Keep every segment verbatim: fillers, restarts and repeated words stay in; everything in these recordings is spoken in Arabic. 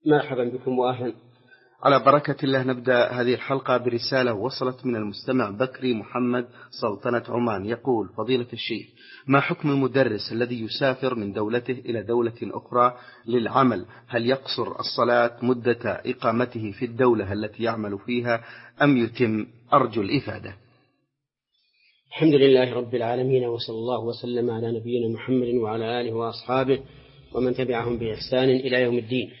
مرحبا بكم وأهلا. على بركة الله نبدأ هذه الحلقة برسالة وصلت من المستمع بكري محمد سلطنة عمان. يقول: فضيلة الشيخ، ما حكم المدرس الذي يسافر من دولته إلى دولة أخرى للعمل؟ هل يقصر الصلاة مدة إقامته في الدولة التي يعمل فيها أم يتم؟ أرجو الإفادة. الحمد لله رب العالمين، وصلى الله وسلم على نبينا محمد وعلى آله وأصحابه ومن تبعهم بإحسان إلى يوم الدين.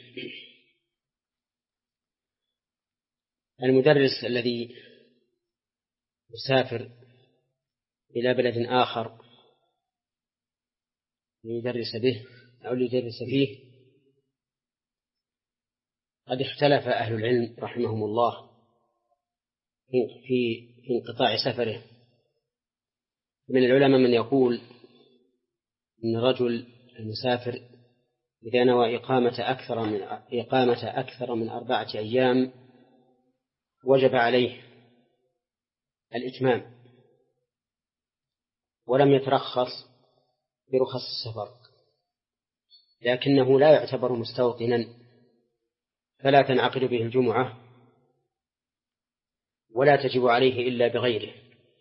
المدرس الذي يسافر إلى بلد آخر ليدرس به أو ليدرس فيه، قد اختلف أهل العلم رحمهم الله في انقطاع سفره. من العلماء من يقول إن الرجل المسافر إذا نوى إقامة أكثر من إقامة أكثر من أربعة أيام وجب عليه الإتمام، ولم يترخص برخص السفر، لكنه لا يعتبر مستوطنا فلا تنعقد به الجمعة ولا تجب عليه إلا بغيره،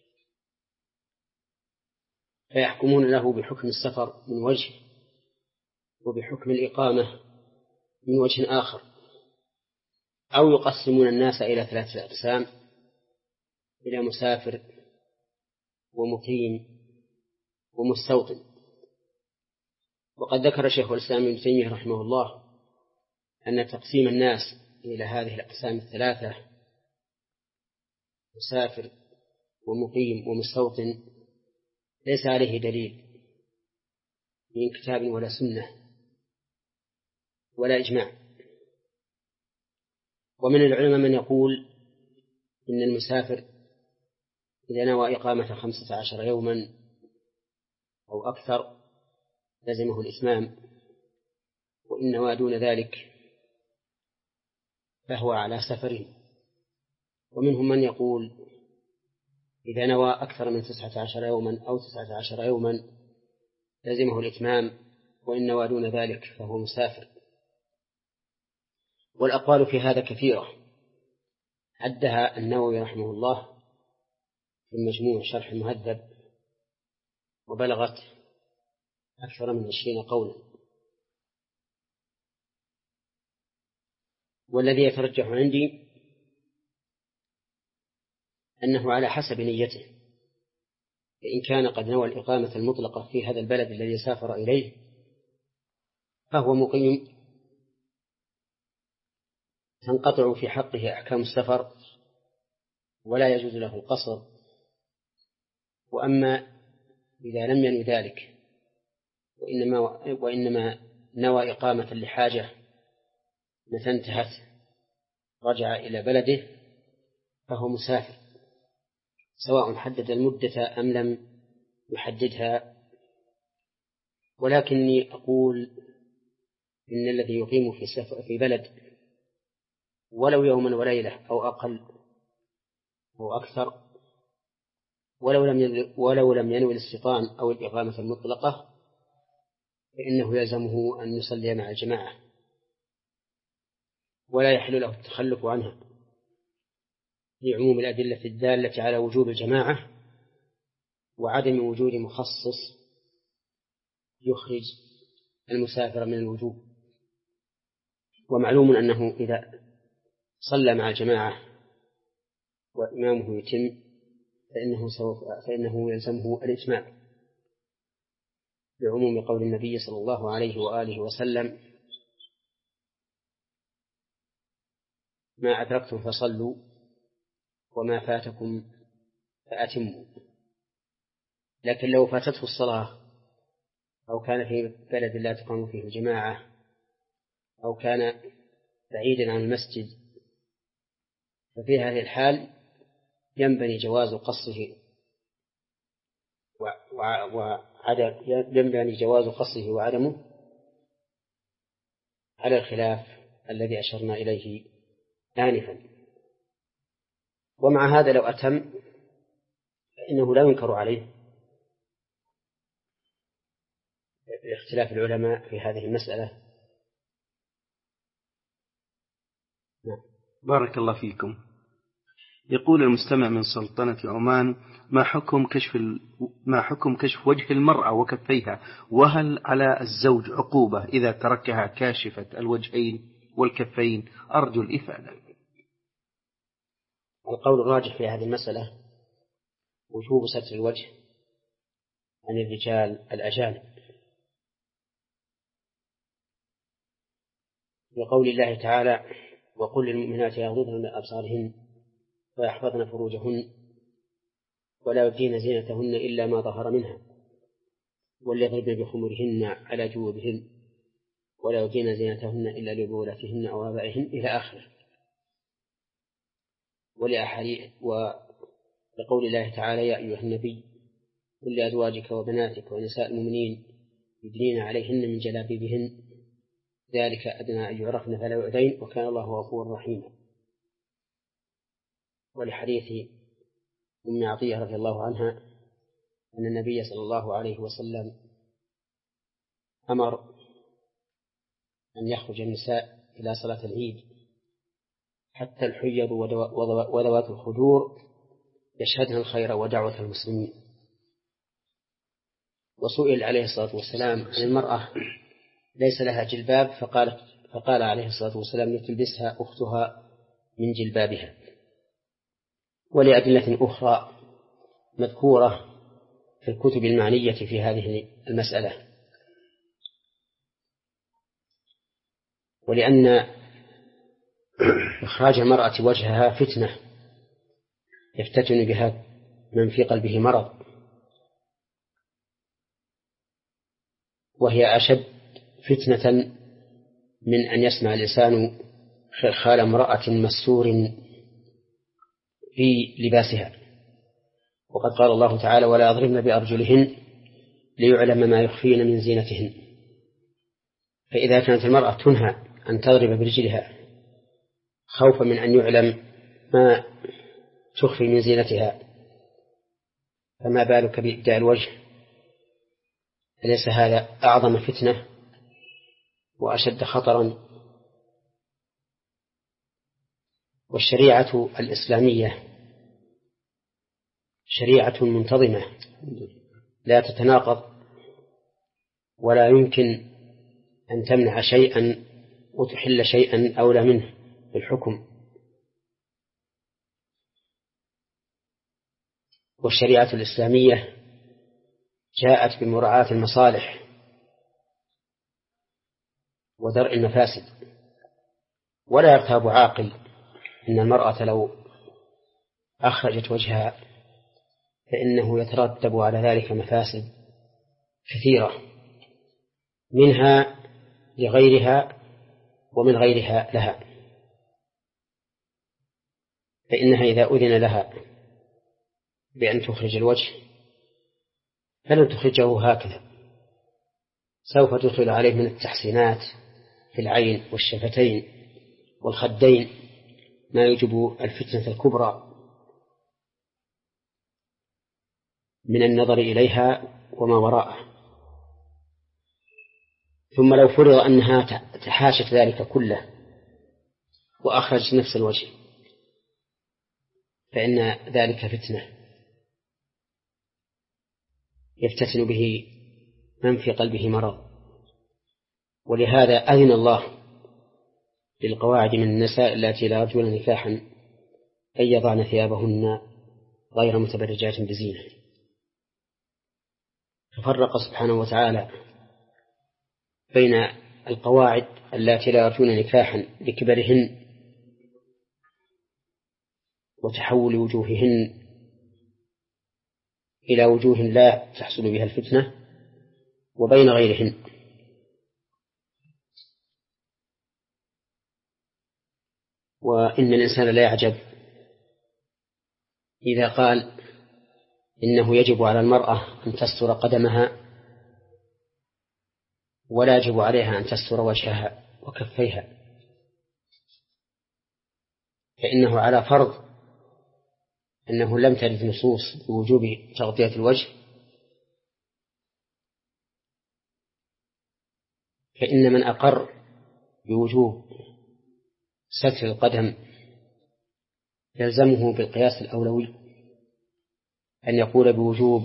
فيحكمون له بحكم السفر من وجه وبحكم الإقامة من وجه آخر، أو يقسمون الناس إلى ثلاثة أقسام: إلى مسافر ومقيم ومستوطن. وقد ذكر شيخ الإسلام ابن تيمية رحمه الله أن تقسيم الناس إلى هذه الأقسام الثلاثة: مسافر ومقيم ومستوطن ليس عليه دليل من كتاب ولا سنة ولا إجماع. ومن العلماء من يقول إن المسافر إذا نوى إقامة خمسة عشر يوما أو أكثر لزمه الإتمام، وإن نوى دون ذلك فهو على سفره. ومنهم من يقول إذا نوى أكثر من تسعة عشر يوما أو تسعة عشر يوما لزمه الإتمام، وإن نوى دون ذلك فهو مسافر. والأقوال في هذا كثيرة، عدها النووي رحمه الله في المجموع شرح المهذب، وبلغت أكثر من عشرين قولا. والذي يترجح عندي أنه على حسب نيته، فإن كان قد نوى الإقامة المطلقة في هذا البلد الذي سافر إليه فهو مقيم، تنقطع في حقه أحكام السفر ولا يجوز له القصر. وأما إذا لم ينوي ذلك وإنما, وإنما نوى إقامة لحاجة متى انتهت رجع إلى بلده فهو مسافر، سواء حدد المدة أم لم يحددها. ولكني أقول إن الذي يقيم في سفر في بلد ولو يوما وليلة أو أقل أو أكثر، ولو لم ولو لم ينوي الاستيطان أو الإقامة المطلقة، فإنه يلزمه أن يصلي مع الجماعة ولا يحل له التخلف عنها، لعموم الأدلة الدالة على وجوب الجماعة وعدم وجود مخصص يخرج المسافر من الوجوب. ومعلوم أنه إذا صلى مع الجماعة وإمامه يتم فإنه, فإنه يلزمه الإتمام، بعموم قول النبي صلى الله عليه وآله وسلم: ما أدركتم فصلوا وما فاتكم فأتموا. لكن لو فاتته الصلاة أو كان في بلد لا تقام فيه الجماعة أو كان بعيدا عن المسجد، ففي هذه الحال ينبني جواز قصه وعدم ينبني جواز قصه وعدمه على الخلاف الذي أشرنا إليه آنفا. ومع هذا لو أتم فإنه لا ينكر عليه باختلاف العلماء في هذه المسألة، بارك الله فيكم. يقول المستمع من سلطنة عمان: ما حكم كشف ال... ما حكم كشف وجه المرأة وكفيها، وهل على الزوج عقوبة إذا تركها كاشفة الوجهين والكفين؟ أرجو الإفادة. القول الراجح في هذه المسألة وجوب ستر الوجه عن الرجال الأجانب، لقول الله تعالى: وقل للمؤمنات يغضضن من أبصارهن ويحفظن فروجهن ولا يبدين زينتهن إلا ما ظهر منها وليضربن بخمرهن على جيوبهن ولا يبدين زينتهن إلا لبولاتهن أو آبائهن إلى آخره. ولأحاديث ولقول الله تعالى: يا أيها النبي قل لأزواجك وبناتك ونساء المؤمنين يدنين عليهن من جلابيبهن ذلك أدنى أن يعرفن فلا يؤذين وكان الله غفورا رحيما. ولحديث أم عطية رضي الله عنها أن النبي صلى الله عليه وسلم أمر أن يخرج النساء إلى صلاة العيد حتى الحيض وذوات الخدور يشهدن الخير ودعوة المسلمين. وسئل عليه الصلاة والسلام عن المرأة ليس لها جلباب فقال, فقال عليه الصلاة والسلام: لتلبسها أختها من جلبابها. ولأدلة أخرى مذكورة في الكتب المعنية في هذه المسألة. ولأن إخراج المرأة وجهها فتنة يفتتن بها من في قلبه مرض، وهي أشد فتنة من أن يسمع الإنسان خال امرأة مستور في لباسها. وقد قال الله تعالى: ولا يضربن بأرجلهن ليعلم ما يخفين من زينتهن. فإذا كانت المرأة تنهى أن تضرب برجلها خوفا من أن يعلم ما تخفي من زينتها، فما بالك بإبداء الوجه؟ أليس هذا أعظم فتنة وأشد خطرا؟ والشريعة الإسلامية شريعة منتظمة لا تتناقض، ولا يمكن أن تمنع شيئا وتحل شيئا أولى منه في الحكم. والشريعة الإسلامية جاءت بمراعاة المصالح ودرء المفاسد، ولا يرتاب عاقل أن المرأة لو أخرجت وجهها فإنه يترتب على ذلك مفاسد كثيرة، منها لغيرها ومن غيرها لها. فإنها إذا أذن لها بأن تخرج الوجه فلن تخرجه هكذا، سوف تدخل عليه من التحسينات في العين والشفتين والخدين ما يجب الفتنة الكبرى من النظر إليها وما وراءه. ثم لو فرض أنها تحاشت ذلك كله وأخرجت نفس الوجه فإن ذلك فتنة يفتتن به من في قلبه مرض. ولهذا أذن الله للقواعد من النساء التي لا يرجون نكاحا أن يضعن ثيابهن غير متبرجات بزينة. ففرق سبحانه وتعالى بين القواعد التي لا يرجون نكاحا لكبرهن وتحول وجوههن إلى وجوه لا تحصل بها الفتنة، وبين غيرهن. وإن الإنسان لا يعجب إذا قال إنه يجب على المرأة أن تستر قدمها ولا يجب عليها أن تستر وجهها وكفيها، فإنه على فرض أنه لم ترد نصوص بوجوب تغطية الوجه، فإن من أقر بوجوب ستر القدم يلزمه بالقياس الأولوي أن يقول بوجوب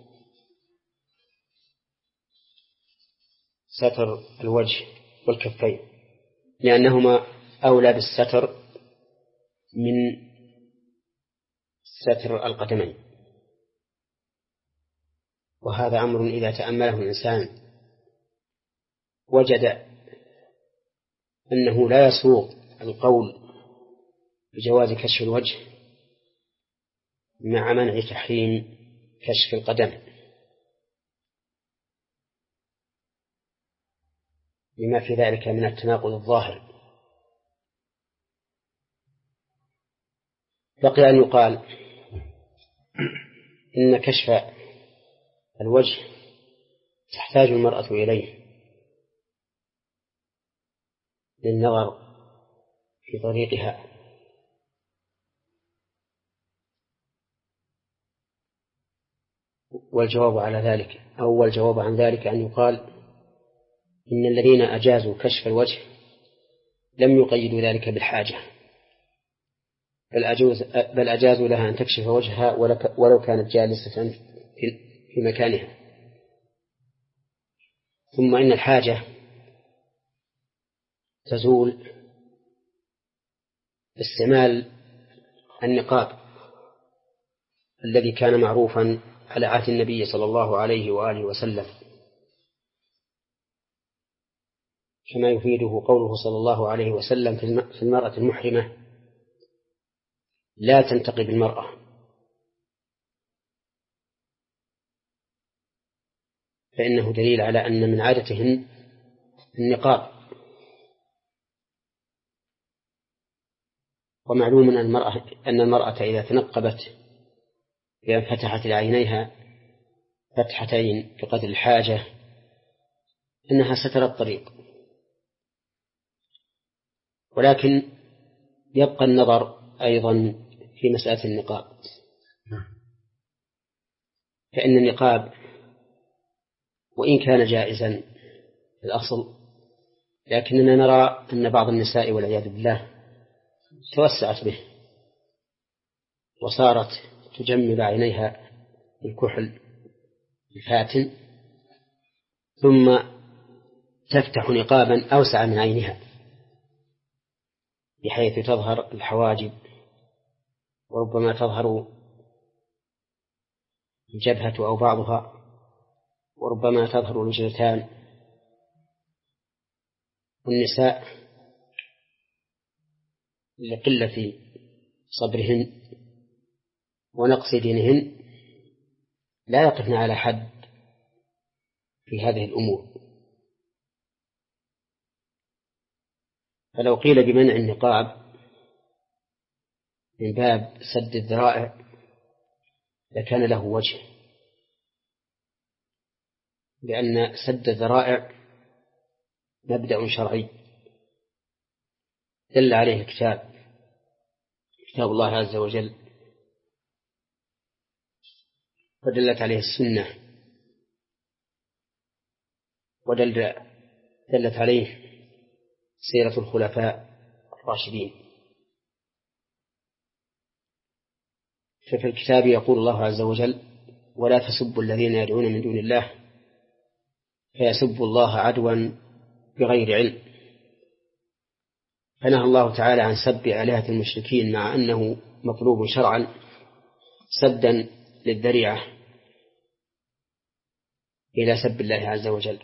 ستر الوجه والكفين، لأنهما أولى بالستر من ستر القدمين. وهذا أمر إذا تأمله الإنسان وجد أنه لا يسوغ القول بجواز كشف الوجه مع منع تحريم كشف القدم، لما في ذلك من التناقض الظاهر. بقي أن يقال إن كشف الوجه تحتاج المرأة إليه للنظر في طريقها، والجواب على ذلك أو الجواب عن ذلك أن يقال إن الذين أجازوا كشف الوجه لم يقيدوا ذلك بالحاجة، بل, أجوز بل أجازوا لها أن تكشف وجهها ولو كانت جالسة في مكانها. ثم إن الحاجة تزول باستعمال النقاب الذي كان معروفا على عهد النبي صلى الله عليه وآله وسلم، كما يفيده قوله صلى الله عليه وسلم في المرأة المحرمة لا تنتقب المرأة، فإنه دليل على أن من عادتهن النقاب. ومعلوم أن المرأة, أن المرأة إذا تنقبت بأن فتحت لعينيها فتحتين بقدر الحاجة أنها سترى الطريق، ولكن يبقى النظر أيضا في مسألة النقاب، فإن النقاب وإن كان جائزا في الأصل، لكننا نرى أن بعض النساء والعياذ بالله توسعت به وصارت تجمل عينيها الكحل الفاتن ثم تفتح نقابا أوسع من عينها بحيث تظهر الحواجب وربما تظهر الجبهة أو بعضها وربما تظهر الوجهتان. والنساء لقلة صبرهن ونقص دينهن لا يقفن على حد في هذه الأمور، فلو قيل بمنع النقاب من باب سد الذرائع لكان له وجه، لأن سد الذرائع مبدأ شرعي دل عليه الكتاب كتاب الله عز وجل، ودلت عليه السنة، ودلت دلت عليه سيرة الخلفاء الراشدين. ففي الكتاب يقول الله عز وجل: ولا تسبوا الذين يدعون من دون الله فيسبوا الله عدوا بغير علم. فنهى الله تعالى عن سب آلهة المشركين مع أنه مطلوب شرعا سدا للذريعة إلى سب الله عز وجل.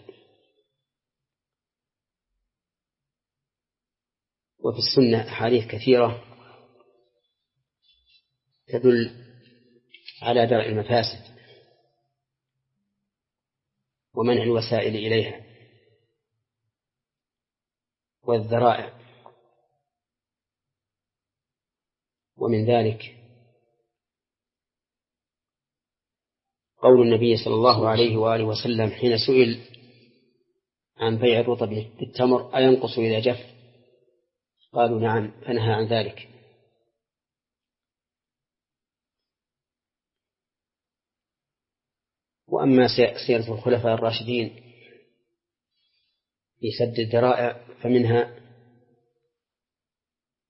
وفي السنة أحاديث كثيرة تدل على درء المفاسد ومنع الوسائل إليها والذرائع، ومن ذلك قول النبي صلى الله عليه وآله وسلم حين سئل عن بيع الرطب بالتمر أينقص إذا جف؟ قالوا نعم، فنهى عن ذلك. وأما سيرة الخلفاء الراشدين في سد الذرائع فمنها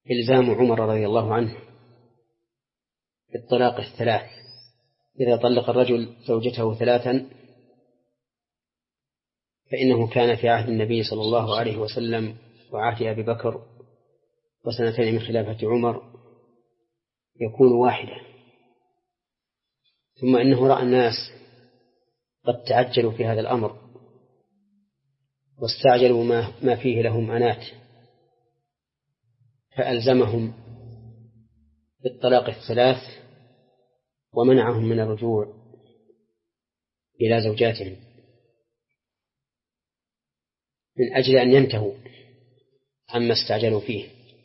إلزام عمر رضي الله عنه بالطلاق الثلاث. إذا طلق الرجل زوجته ثلاثا فإنه كان في عهد النبي صلى الله عليه وسلم وعهد أبي بكر وسنتين من خلافة عمر يكون واحدة، ثم إنه رأى الناس قد تعجلوا في هذا الأمر واستعجلوا ما فيه لهم أنات، فألزمهم بالطلاق الثلاث ومنعهم من الرجوع إلى زوجاتهم من أجل أن ينتهوا عما استعجلوا فيه.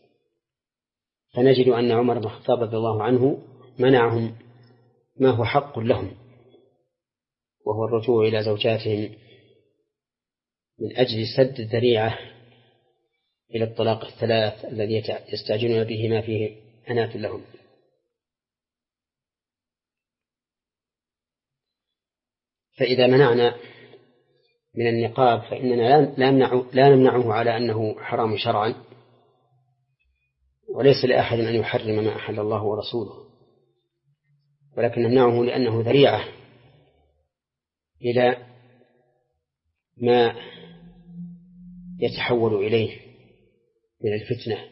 فنجد أن عمر بن الخطاب رضي الله عنه منعهم ما هو حق لهم، وهو الرجوع إلى زوجاتهم من أجل سد الذريعة إلى الطلاق الثلاث الذي يستعجلون به ما فيه أنات لهم. فإذا منعنا من النقاب فإننا لا نمنع لا نمنعه على أنه حرام شرعا، وليس لأحد أن يحرم ما أحل الله ورسوله، ولكن نمنعه لأنه ذريعة إلى ما يتحول إليه من الفتنة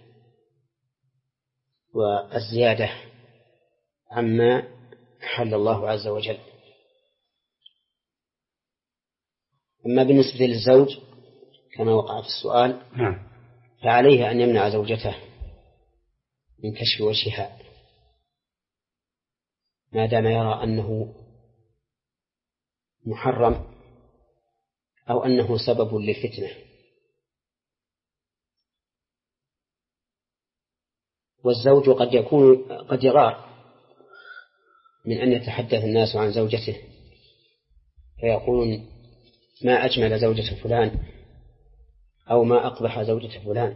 والزيادة عما أحل الله عز وجل. أما بالنسبة للزوج كما وقع في السؤال فعليه أن يمنع زوجته من كشف وجهها ما دام يرى أنه محرم أو أنه سبب للفتنة. والزوج قد يكون قد يغار من أن يتحدث الناس عن زوجته فيقولون ما أجمل زوجة فلان أو ما أقبح زوجة فلان،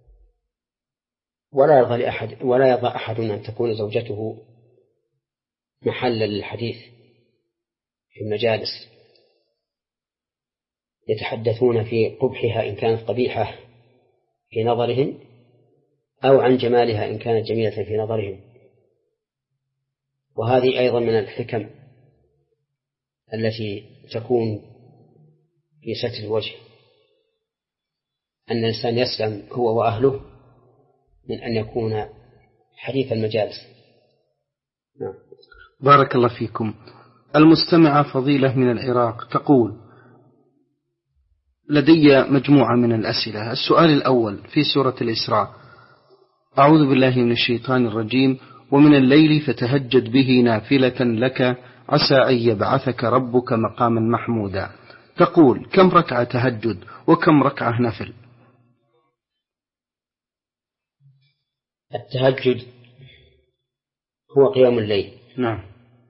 ولا يرضى لأحد ولا يرضى أحد أن تكون زوجته محلا للحديث في المجالس، يتحدثون في قبحها إن كانت قبيحة في نظرهم أو عن جمالها إن كانت جميلة في نظرهم. وهذه أيضا من الحكم التي تكون في ستر الوجه، أن الإنسان يسلم هو وأهله من أن يكون حديث المجالس. نعم. بارك الله فيكم. المستمعة فضيلة من العراق تقول: لدي مجموعة من الأسئلة. السؤال الأول في سورة الإسراء: أعوذ بالله من الشيطان الرجيم: ومن الليل فتهجد به نافلة لك عسى أن يبعثك ربك مقاما محمودا. تقول: كم ركعة تهجد وكم ركعة نفل؟ التهجد هو قيام الليل. نعم.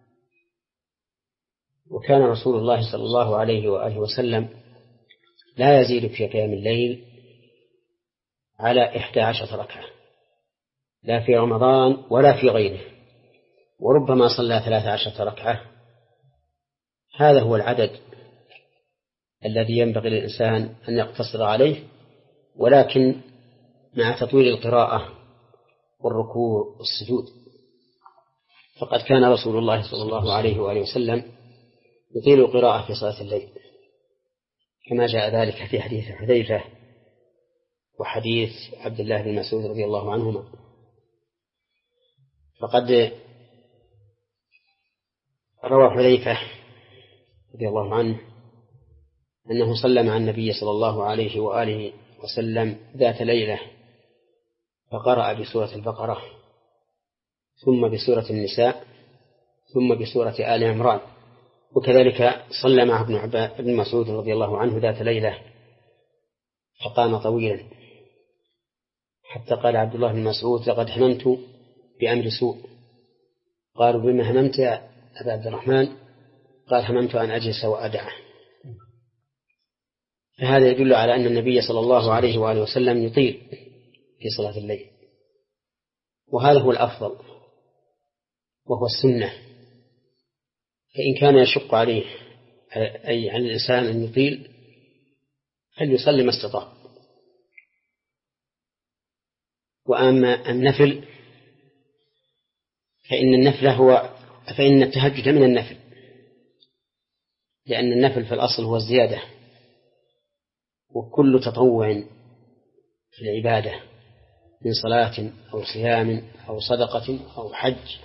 وكان رسول الله صلى الله عليه وآله وسلم لا يزيد في قيام الليل على إحدى عشرة ركعة، لا في رمضان ولا في غيره، وربما صلى ثلاث عشرة ركعة. هذا هو العدد الذي ينبغي للإنسان أن يقتصر عليه، ولكن مع تطويل القراءة والركوع والسجود. فقد كان رسول الله صلى الله عليه وآله وسلم يطيل القراءة في صلاة الليل كما جاء ذلك في حديث حذيفة وحديث عبد الله بن مسعود رضي الله عنهما. فقد روى حذيفة رضي الله عنه أنه صلى مع النبي صلى الله عليه وآله وسلم ذات ليلة فقرأ بسورة البقرة ثم بسورة النساء ثم بسورة آل عمران. وكذلك صلى مع ابن, ابن مسعود رضي الله عنه ذات ليلة فقام طويلا حتى قال عبد الله بن مسعود: لقد هممت بأمر سوء. قالوا: بما هممت يا أبا عبد الرحمن؟ قال: هممت أن أجلس وأدعه. فهذا يدل على أن النبي صلى الله عليه وآله وسلم يطيل في صلاة الليل، وهذا هو الأفضل وهو السنة. فإن كان يشق عليه أي عن الإنسان أن يطيل فليصلي ما استطاع. وأما النفل فإن النفل هو فإن التهجد من النفل، لأن النفل في الأصل هو الزيادة، وكل تطوع في العبادة من صلاة أو صيام أو صدقة أو حج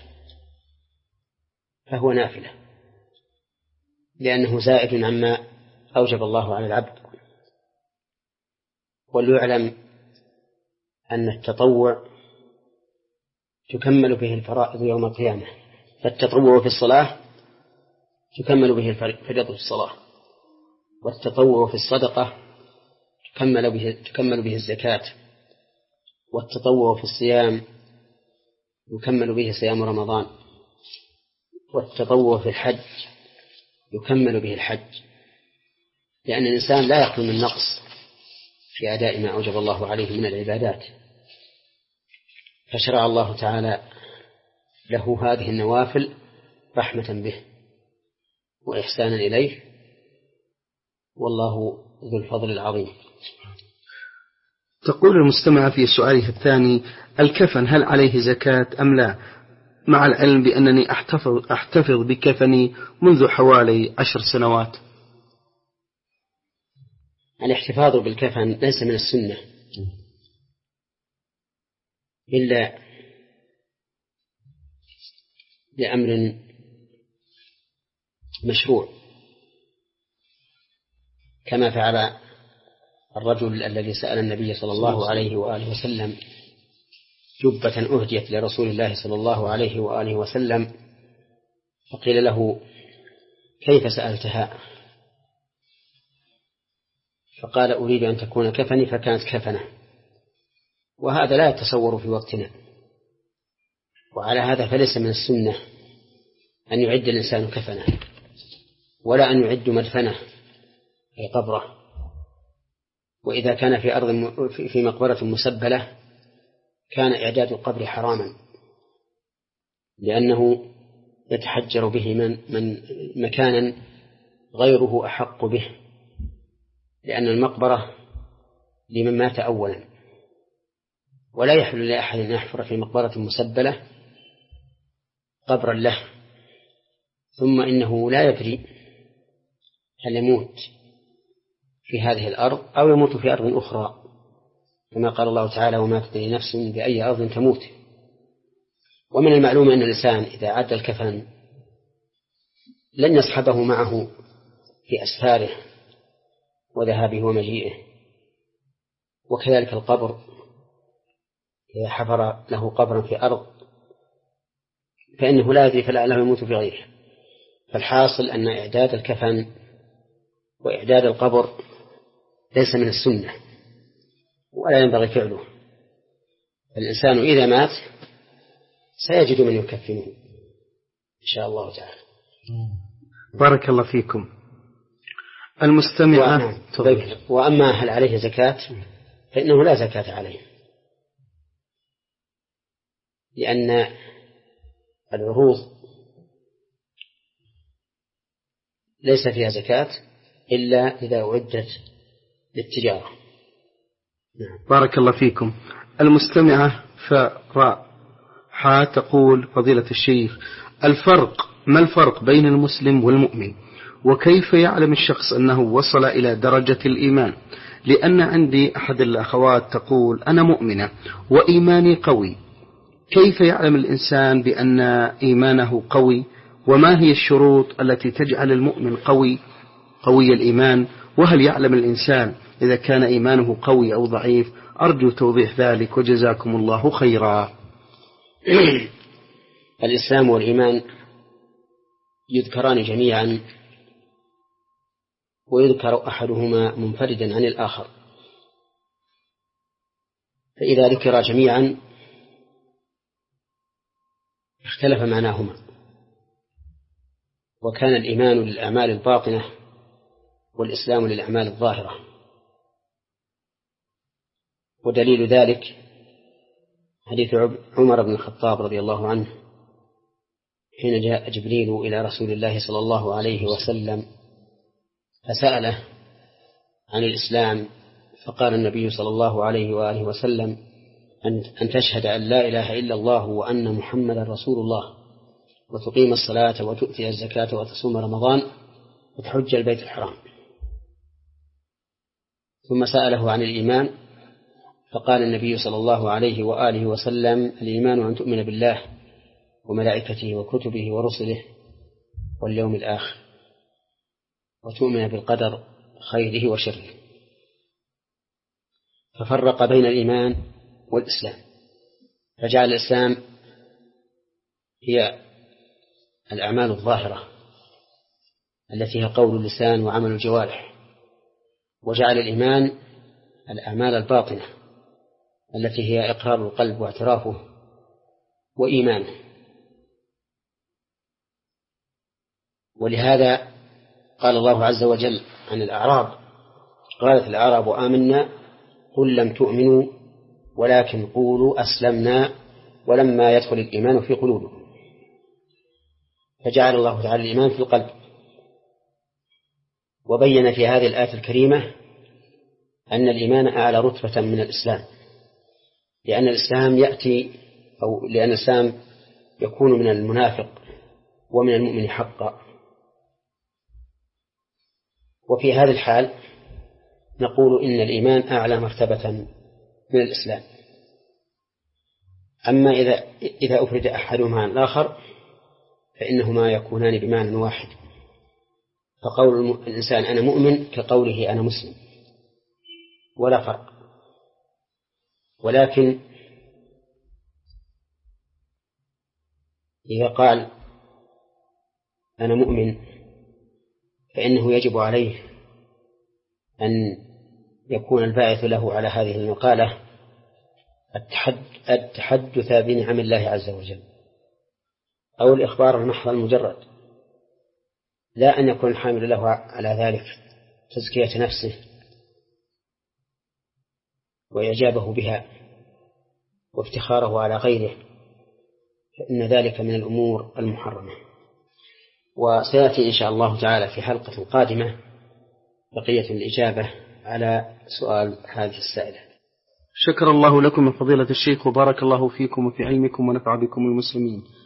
فهو نافلة، لأنه زائد عما أوجب الله على العبد. وليعلم أن التطوع تكمل به الفرائض يوم القيامة، فالتطوع في الصلاة تكمل به فريضة الصلاة، والتطوع في الصدقة تكمل به, تكمل به الزكاة، والتطوع في الصيام يكمل به صيام رمضان، والتطوع في الحج يكمل به الحج، لأن الإنسان لا يخلو من نقص في أداء ما أوجب الله عليه من العبادات، فشرع الله تعالى له هذه النوافل رحمة به وإحسانا إليه، والله ذو الفضل العظيم. تقول المستمع في سؤاله الثاني: الكفن هل عليه زكاة أم لا؟ مع العلم بأنني أحتفظ, أحتفظ بكفني منذ حوالي عشر سنوات. الاحتفاظ بالكفن ليس من السنة إلا لأمر مشروع، كما فعل الرجل الذي سأل النبي صلى الله عليه وآله وسلم جبة أهديت لرسول الله صلى الله عليه وآله وسلم، فقيل له: كيف سألتها؟ فقال: أريد أن تكون كفني، فكانت كفنه. وهذا لا يتصور في وقتنا، وعلى هذا فليس من السنة أن يعد الإنسان كفنه، ولا أن يعد مدفنه أي قبره. وإذا كان في أرض في مقبرة مسبلة كان إعداد القبر حراما، لأنه يتحجر به من, من مكانا غيره أحق به، لأن المقبرة لمن مات أولا، ولا يحل لأحد أن يحفر في مقبرة مسبلة قبرا له ثم إنه لا يدري هل يموت في هذه الأرض أو يموت في أرض أخرى، كما قال الله تعالى: وما تدري نفس بأي أرض تموت. ومن المعلوم أن الإنسان إذا عد الكفن لن يصحبه معه في أسفاره وذهابه ومجيئه، وكذلك القبر إذا حفر له قبرا في أرض فإنه لا يدري فلعله يموت في غيره. فالحاصل أن إعداد الكفن وإعداد القبر ليس من السنة ولا ينبغي فعله. الإنسان إذا مات سيجد من يكفنه إن شاء الله تعالى. بارك الله فيكم. المستمع: وأما هل عليه زكاة فإنه لا زكاة عليه، لأن العروض ليس فيها زكاة إلا إذا أعدت للتجارة. بارك الله فيكم. المستمعة فراء حا تقول: فضيلة الشيخ، الفرق ما الفرق بين المسلم والمؤمن؟ وكيف يعلم الشخص أنه وصل إلى درجة الإيمان؟ لأن عندي أحد الأخوات تقول: أنا مؤمنة وإيماني قوي، كيف يعلم الإنسان بأن إيمانه قوي؟ وما هي الشروط التي تجعل المؤمن قوي قوي الإيمان؟ وهل يعلم الإنسان إذا كان إيمانه قوي أو ضعيف؟ أرجو توضيح ذلك وجزاكم الله خيرا. الإسلام والإيمان يذكران جميعا، ويذكر أحدهما منفردا عن الآخر، فإذا ذكر جميعا اختلف معناهما، وكان الإيمان للأعمال الباطنة والإسلام للأعمال الظاهرة. ودليل ذلك حديث عمر بن الخطاب رضي الله عنه حين جاء جبريل إلى رسول الله صلى الله عليه وسلم فسأله عن الإسلام، فقال النبي صلى الله عليه وآله وسلم: أن تشهد أن لا إله إلا الله وأن محمدا رسول الله وتقيم الصلاة وتؤتي الزكاة وتصوم رمضان وتحج البيت الحرام. ثم سأله عن الإيمان فقال النبي صلى الله عليه وآله وسلم: الإيمان أن تؤمن بالله وملائكته وكتبه ورسله واليوم الآخر وتؤمن بالقدر خيره وشره. ففرق بين الإيمان والإسلام، فجعل الإسلام هي الأعمال الظاهرة التي هي قول اللسان وعمل الجوارح، وجعل الإيمان الأعمال الباطنة التي هي إقرار القلب واعترافه وإيمانه. ولهذا قال الله عز وجل عن الأعراب: قالت الأعراب آمنا قل لم تؤمنوا ولكن قولوا أسلمنا ولما يدخل الإيمان في قلوبكم. فجعل الله تعالى الإيمان في القلب. وبين في هذه الآية الكريمة أن الإيمان أعلى رتبة من الإسلام، لأن الإسلام يأتي أو لأن الإسلام يكون من المنافق ومن المؤمن حقا. وفي هذه الحال نقول إن الإيمان أعلى مرتبة من الإسلام. أما إذا إذا أفرد أحدهما عن الآخر فإنهما يكونان بمعنى واحد، فقول الإنسان أنا مؤمن كقوله أنا مسلم ولا فرق. ولكن إذا قال أنا مؤمن فإنه يجب عليه أن يكون الباعث له على هذه المقالة التحدث بنعم الله عز وجل أو الإخبار المحض المجرد، لا أن يكون الحامل له على ذلك تزكية نفسه وإعجابه بها وافتخاره على غيره، فإن ذلك من الأمور المحرمة. وسيأتي إن شاء الله تعالى في حلقة قادمة بقية الإجابة على سؤال هذه السائلة. شكر الله لكم من فضيلة الشيخ وبارك الله فيكم وفي علمكم ونفع بكم المسلمين.